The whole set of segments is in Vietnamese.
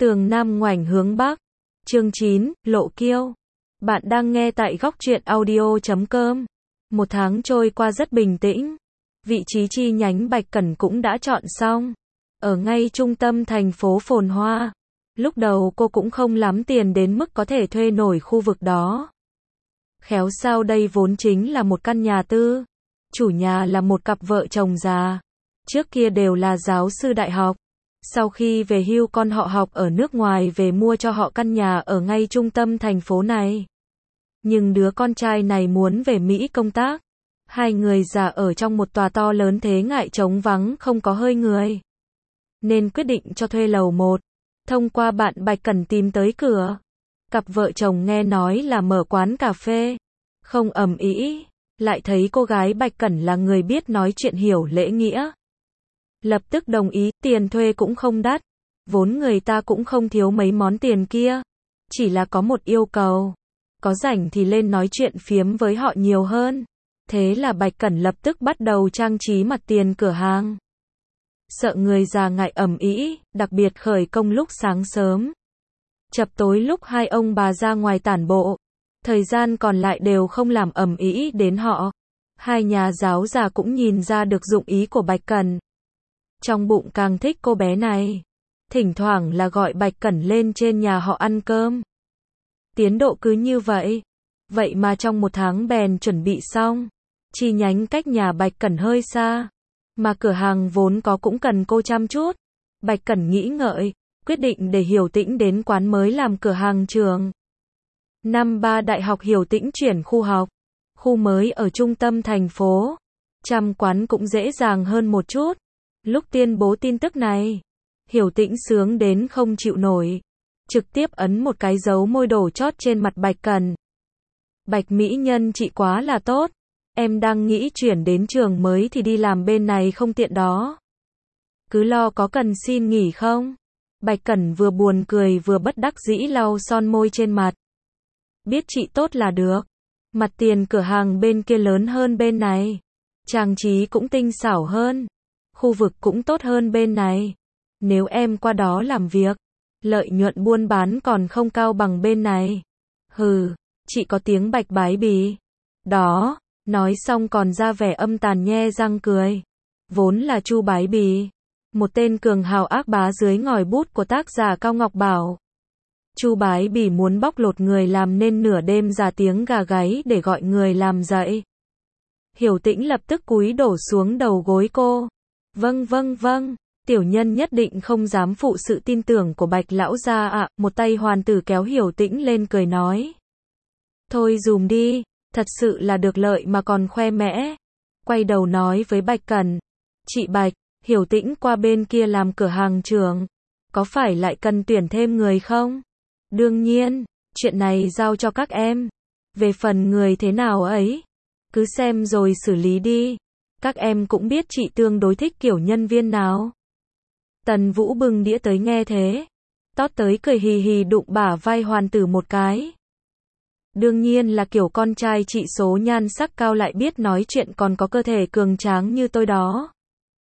Tường Nam ngoảnh hướng Bắc. Chương 9, Lộ Kiêu. Bạn đang nghe tại góc truyện audio.com. Một tháng trôi qua rất bình tĩnh. Vị trí chi nhánh Bạch Cẩn cũng đã chọn xong. Ở ngay trung tâm thành phố phồn hoa. Lúc đầu cô cũng không lắm tiền đến mức có thể thuê nổi khu vực đó. Khéo sao đây vốn chính là một căn nhà tư. Chủ nhà là một cặp vợ chồng già. Trước kia đều là giáo sư đại học. Sau khi về hưu con họ học ở nước ngoài về mua cho họ căn nhà ở ngay trung tâm thành phố này. Nhưng đứa con trai này muốn về Mỹ công tác. Hai người già ở trong một tòa to lớn thế ngại trống vắng không có hơi người. Nên quyết định cho thuê lầu 1. Thông qua bạn Bạch Cẩn tìm tới cửa. Cặp vợ chồng nghe nói là mở quán cà phê. Không ầm ĩ, lại thấy cô gái Bạch Cẩn là người biết nói chuyện hiểu lễ nghĩa. Lập tức đồng ý, tiền thuê cũng không đắt. Vốn người ta cũng không thiếu mấy món tiền kia. Chỉ là có một yêu cầu. Có rảnh thì lên nói chuyện phiếm với họ nhiều hơn. Thế là Bạch Cẩn lập tức bắt đầu trang trí mặt tiền cửa hàng. Sợ người già ngại ầm ĩ, đặc biệt khởi công lúc sáng sớm. Chập tối lúc hai ông bà ra ngoài tản bộ. Thời gian còn lại đều không làm ầm ĩ đến họ. Hai nhà giáo già cũng nhìn ra được dụng ý của Bạch Cẩn. Trong bụng càng thích cô bé này. Thỉnh thoảng là gọi Bạch Cẩn lên trên nhà họ ăn cơm. Tiến độ cứ như vậy. Vậy mà trong một tháng bèn chuẩn bị xong. Chi nhánh cách nhà Bạch Cẩn hơi xa. Mà cửa hàng vốn có cũng cần cô chăm chút. Bạch Cẩn nghĩ ngợi, quyết định để Hiểu Tĩnh đến quán mới làm cửa hàng trường. Năm 3 đại học Hiểu Tĩnh chuyển khu học. Khu mới ở trung tâm thành phố. Chăm quán cũng dễ dàng hơn một chút. Lúc tuyên bố tin tức này, Hiểu Tĩnh sướng đến không chịu nổi. Trực tiếp ấn một cái dấu môi đổ chót trên mặt Bạch Cẩn. Bạch mỹ nhân chị quá là tốt. Em đang nghĩ chuyển đến trường mới thì đi làm bên này không tiện đó. Cứ lo có cần xin nghỉ không? Bạch Cẩn vừa buồn cười vừa bất đắc dĩ lau son môi trên mặt. Biết chị tốt là được. Mặt tiền cửa hàng bên kia lớn hơn bên này. Trang trí cũng tinh xảo hơn. Khu vực cũng tốt hơn bên này. Nếu em qua đó làm việc, lợi nhuận buôn bán còn không cao bằng bên này. Hừ, chị có tiếng Bạch bái bì. Đó, nói xong còn ra vẻ âm tàn nhe răng cười. Vốn là Chu Bái Bì, một tên cường hào ác bá dưới ngòi bút của tác giả Cao Ngọc Bảo. Chu Bái Bì muốn bóc lột người làm nên nửa đêm ra tiếng gà gáy để gọi người làm dậy. Hiểu Tĩnh lập tức cúi đổ xuống đầu gối cô. Vâng vâng vâng, tiểu nhân nhất định không dám phụ sự tin tưởng của Bạch lão gia ạ. Một tay hoàn tử kéo Hiểu Tĩnh lên cười nói. Thôi dùm đi, thật sự là được lợi mà còn khoe mẽ. Quay đầu nói với Bạch Cẩn. Chị Bạch, Hiểu Tĩnh qua bên kia làm cửa hàng trường. Có phải lại cần tuyển thêm người không? Đương nhiên, chuyện này giao cho các em. Về phần người thế nào ấy, cứ xem rồi xử lý đi. Các em cũng biết chị tương đối thích kiểu nhân viên nào. Tần Vũ bưng đĩa tới nghe thế. Tót tới cười hì hì đụng bả vai hoàn tử một cái. Đương nhiên là kiểu con trai chị số nhan sắc cao lại biết nói chuyện còn có cơ thể cường tráng như tôi đó.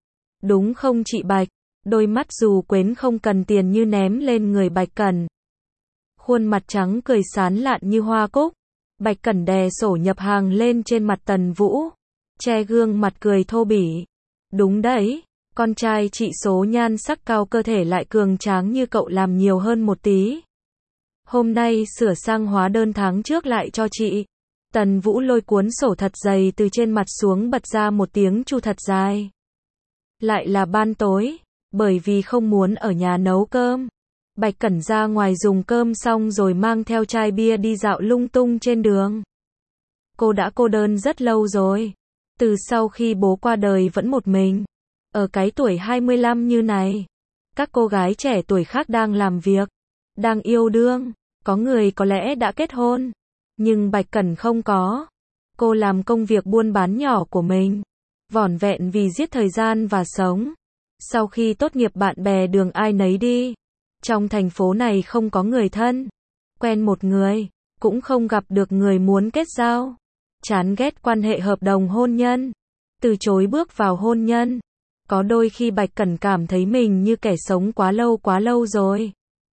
Đúng không chị Bạch? Đôi mắt dù quến không cần tiền như ném lên người Bạch Cẩn. Khuôn mặt trắng cười sán lạn như hoa cúc. Bạch Cẩn đè sổ nhập hàng lên trên mặt Tần Vũ. Che gương mặt cười thô bỉ. Đúng đấy, con trai chị số nhan sắc cao cơ thể lại cường tráng như cậu làm nhiều hơn một tí. Hôm nay sửa sang hóa đơn tháng trước lại cho chị. Tần Vũ lôi cuốn sổ thật dày từ trên mặt xuống bật ra một tiếng chu thật dài. Lại là ban tối, bởi vì không muốn ở nhà nấu cơm. Bạch Cẩn ra ngoài dùng cơm xong rồi mang theo chai bia đi dạo lung tung trên đường. Cô đã cô đơn rất lâu rồi. Từ sau khi bố qua đời vẫn một mình. Ở cái tuổi 25 như này, các cô gái trẻ tuổi khác đang làm việc, đang yêu đương, có người có lẽ đã kết hôn, nhưng Bạch Cẩn không có. Cô làm công việc buôn bán nhỏ của mình, vỏn vẹn vì giết thời gian và sống. Sau khi tốt nghiệp bạn bè đường ai nấy đi. Trong thành phố này không có người thân, quen một người, cũng không gặp được người muốn kết giao. Chán ghét quan hệ hợp đồng hôn nhân, từ chối bước vào hôn nhân. Có đôi khi Bạch Cẩn cảm thấy mình như kẻ sống quá lâu rồi.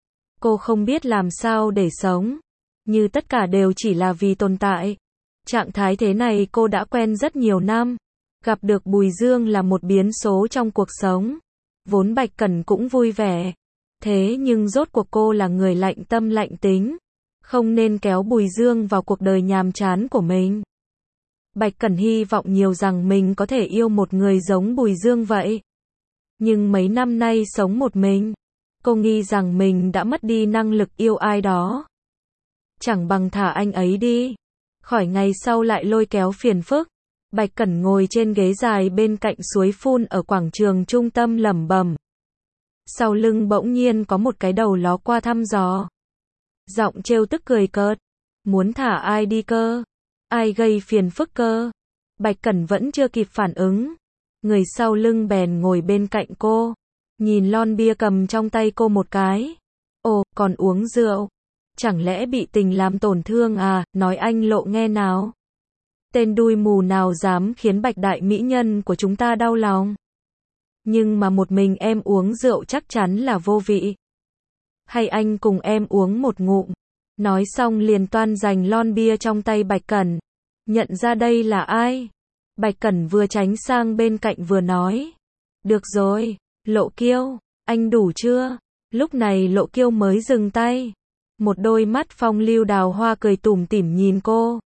Cô không biết làm sao để sống. Như tất cả đều chỉ là vì tồn tại. Trạng thái thế này cô đã quen rất nhiều năm. Gặp được Bùi Dương là một biến số trong cuộc sống. Vốn Bạch Cẩn cũng vui vẻ. Thế nhưng rốt cuộc cô là người lạnh tâm lạnh tính. Không nên kéo Bùi Dương vào cuộc đời nhàm chán của mình. Bạch Cẩn hy vọng nhiều rằng mình có thể yêu một người giống Bùi Dương vậy. Nhưng mấy năm nay sống một mình, cô nghi rằng mình đã mất đi năng lực yêu ai đó. Chẳng bằng thả anh ấy đi. Khỏi ngày sau lại lôi kéo phiền phức. Bạch Cẩn ngồi trên ghế dài bên cạnh suối phun ở quảng trường trung tâm lẩm bẩm. Sau lưng bỗng nhiên có một cái đầu ló qua thăm dò. Giọng trêu tức cười cợt. Muốn thả ai đi cơ? Ai gây phiền phức cơ? Bạch Cẩn vẫn chưa kịp phản ứng. Người sau lưng bèn ngồi bên cạnh cô. Nhìn lon bia cầm trong tay cô một cái. Ồ, còn uống rượu. Chẳng lẽ bị tình làm tổn thương à? Nói anh Lộ nghe nào. Tên đuôi mù nào dám khiến Bạch đại mỹ nhân của chúng ta đau lòng. Nhưng mà một mình em uống rượu chắc chắn là vô vị. Hay anh cùng em uống một ngụm. Nói xong liền toan giành lon bia trong tay Bạch Cẩn. Nhận ra đây là ai? Bạch Cẩn vừa tránh sang bên cạnh vừa nói. Được rồi, Lộ Kiêu, anh đủ chưa? Lúc này Lộ Kiêu mới dừng tay. Một đôi mắt phong lưu đào hoa cười tủm tỉm nhìn cô.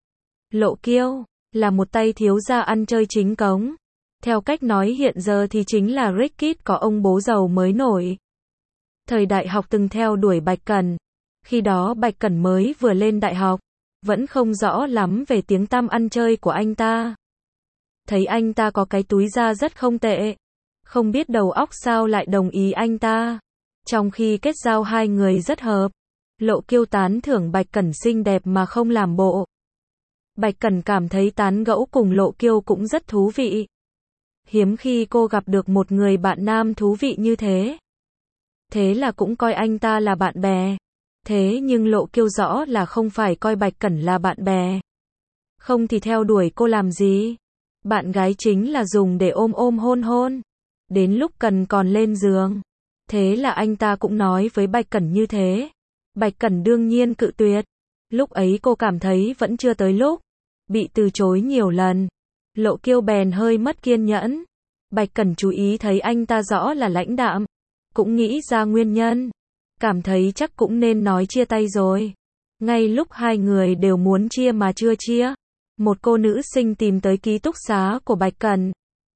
Lộ Kiêu, là một tay thiếu gia ăn chơi chính cống. Theo cách nói hiện giờ thì chính là Rick Kidd có ông bố giàu mới nổi. Thời đại học từng theo đuổi Bạch Cẩn. Khi đó Bạch Cẩn mới vừa lên đại học. Vẫn không rõ lắm về tiếng tăm ăn chơi của anh ta. Thấy anh ta có cái túi da rất không tệ. Không biết đầu óc sao lại đồng ý anh ta. Trong khi kết giao hai người rất hợp. Lộ Kiêu tán thưởng Bạch Cẩn xinh đẹp mà không làm bộ. Bạch Cẩn cảm thấy tán gẫu cùng Lộ Kiêu cũng rất thú vị. Hiếm khi cô gặp được một người bạn nam thú vị như thế. Thế là cũng coi anh ta là bạn bè. Thế nhưng Lộ Kiêu rõ là không phải coi Bạch Cẩn là bạn bè. Không thì theo đuổi cô làm gì? Bạn gái chính là dùng để ôm ôm hôn hôn. Đến lúc cần còn lên giường. Thế là anh ta cũng nói với Bạch Cẩn như thế. Bạch Cẩn đương nhiên cự tuyệt. Lúc ấy cô cảm thấy vẫn chưa tới lúc. Bị từ chối nhiều lần. Lộ Kiêu bèn hơi mất kiên nhẫn. Bạch Cẩn chú ý thấy anh ta rõ là lãnh đạm. Cũng nghĩ ra nguyên nhân. Cảm thấy chắc cũng nên nói chia tay rồi. Ngay lúc hai người đều muốn chia mà chưa chia. Một cô nữ sinh tìm tới ký túc xá của Bạch Cẩn.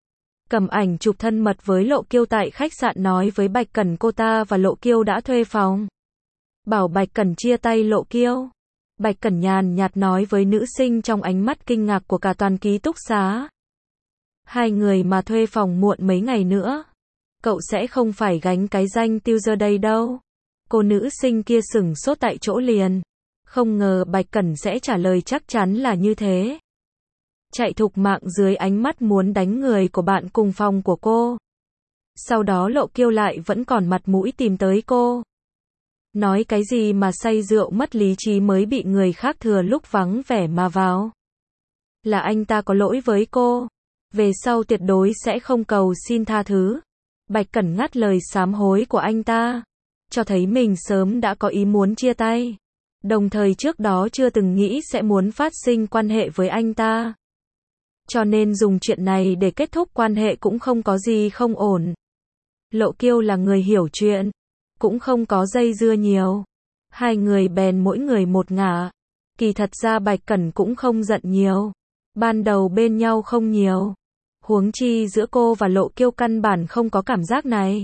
Cầm ảnh chụp thân mật với Lộ Kiêu tại khách sạn nói với Bạch Cẩn cô ta và Lộ Kiêu đã thuê phòng. Bảo Bạch Cẩn chia tay Lộ Kiêu. Bạch Cẩn nhàn nhạt nói với nữ sinh trong ánh mắt kinh ngạc của cả toàn ký túc xá. Hai người mà thuê phòng muộn mấy ngày nữa. Cậu sẽ không phải gánh cái danh tiêu giờ đây đâu. Cô nữ sinh kia sửng sốt tại chỗ liền. Không ngờ Bạch Cẩn sẽ trả lời chắc chắn là như thế. Chạy thục mạng dưới ánh mắt muốn đánh người của bạn cùng phòng của cô. Sau đó Lộ Kiêu lại vẫn còn mặt mũi tìm tới cô. Nói cái gì mà say rượu mất lý trí mới bị người khác thừa lúc vắng vẻ mà vào. Là anh ta có lỗi với cô. Về sau tuyệt đối sẽ không cầu xin tha thứ. Bạch Cẩn ngắt lời sám hối của anh ta. Cho thấy mình sớm đã có ý muốn chia tay. Đồng thời trước đó chưa từng nghĩ sẽ muốn phát sinh quan hệ với anh ta. Cho nên dùng chuyện này để kết thúc quan hệ cũng không có gì không ổn. Lộ Kiêu là người hiểu chuyện. Cũng không có dây dưa nhiều. Hai người bèn mỗi người một ngả. Kỳ thật ra Bạch Cẩn cũng không giận nhiều. Ban đầu bên nhau không nhiều. Huống chi giữa cô và Lộ Kiêu căn bản không có cảm giác này.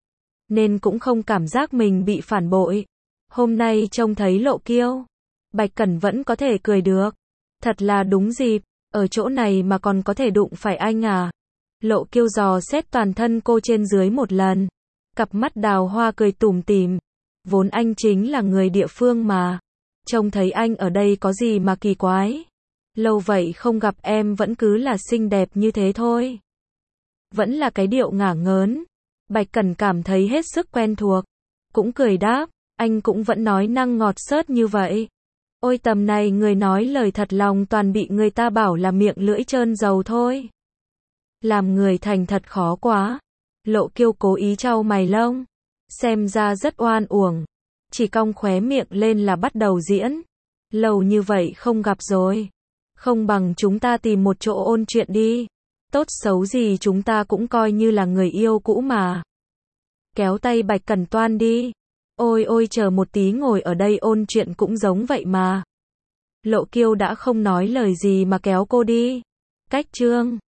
Nên cũng không cảm giác mình bị phản bội. Hôm nay trông thấy Lộ Kiêu. Bạch Cẩn vẫn có thể cười được. Thật là đúng dịp. Ở chỗ này mà còn có thể đụng phải anh à. Lộ Kiêu dò xét toàn thân cô trên dưới một lần. Cặp mắt đào hoa cười tủm tỉm. Vốn anh chính là người địa phương mà. Trông thấy anh ở đây có gì mà kỳ quái. Lâu vậy không gặp em vẫn cứ là xinh đẹp như thế thôi. Vẫn là cái điệu ngả ngớn. Bạch Cẩn cảm thấy hết sức quen thuộc. Cũng cười đáp. Anh cũng vẫn nói năng ngọt xớt như vậy. Ôi tầm này người nói lời thật lòng toàn bị người ta bảo là miệng lưỡi trơn dầu thôi. Làm người thành thật khó quá. Lộ Kiêu cố ý trao mày lông. Xem ra rất oan uổng. chỉ cong khóe miệng lên là bắt đầu diễn. Lâu như vậy không gặp rồi. Không bằng chúng ta tìm một chỗ ôn chuyện đi. Tốt xấu gì chúng ta cũng coi như là người yêu cũ mà. Kéo tay Bạch Cẩn toan đi. Ôi ôi chờ một tí, ngồi ở đây ôn chuyện cũng giống vậy mà. Lộ Kiêu đã không nói lời gì mà kéo cô đi. Cách chương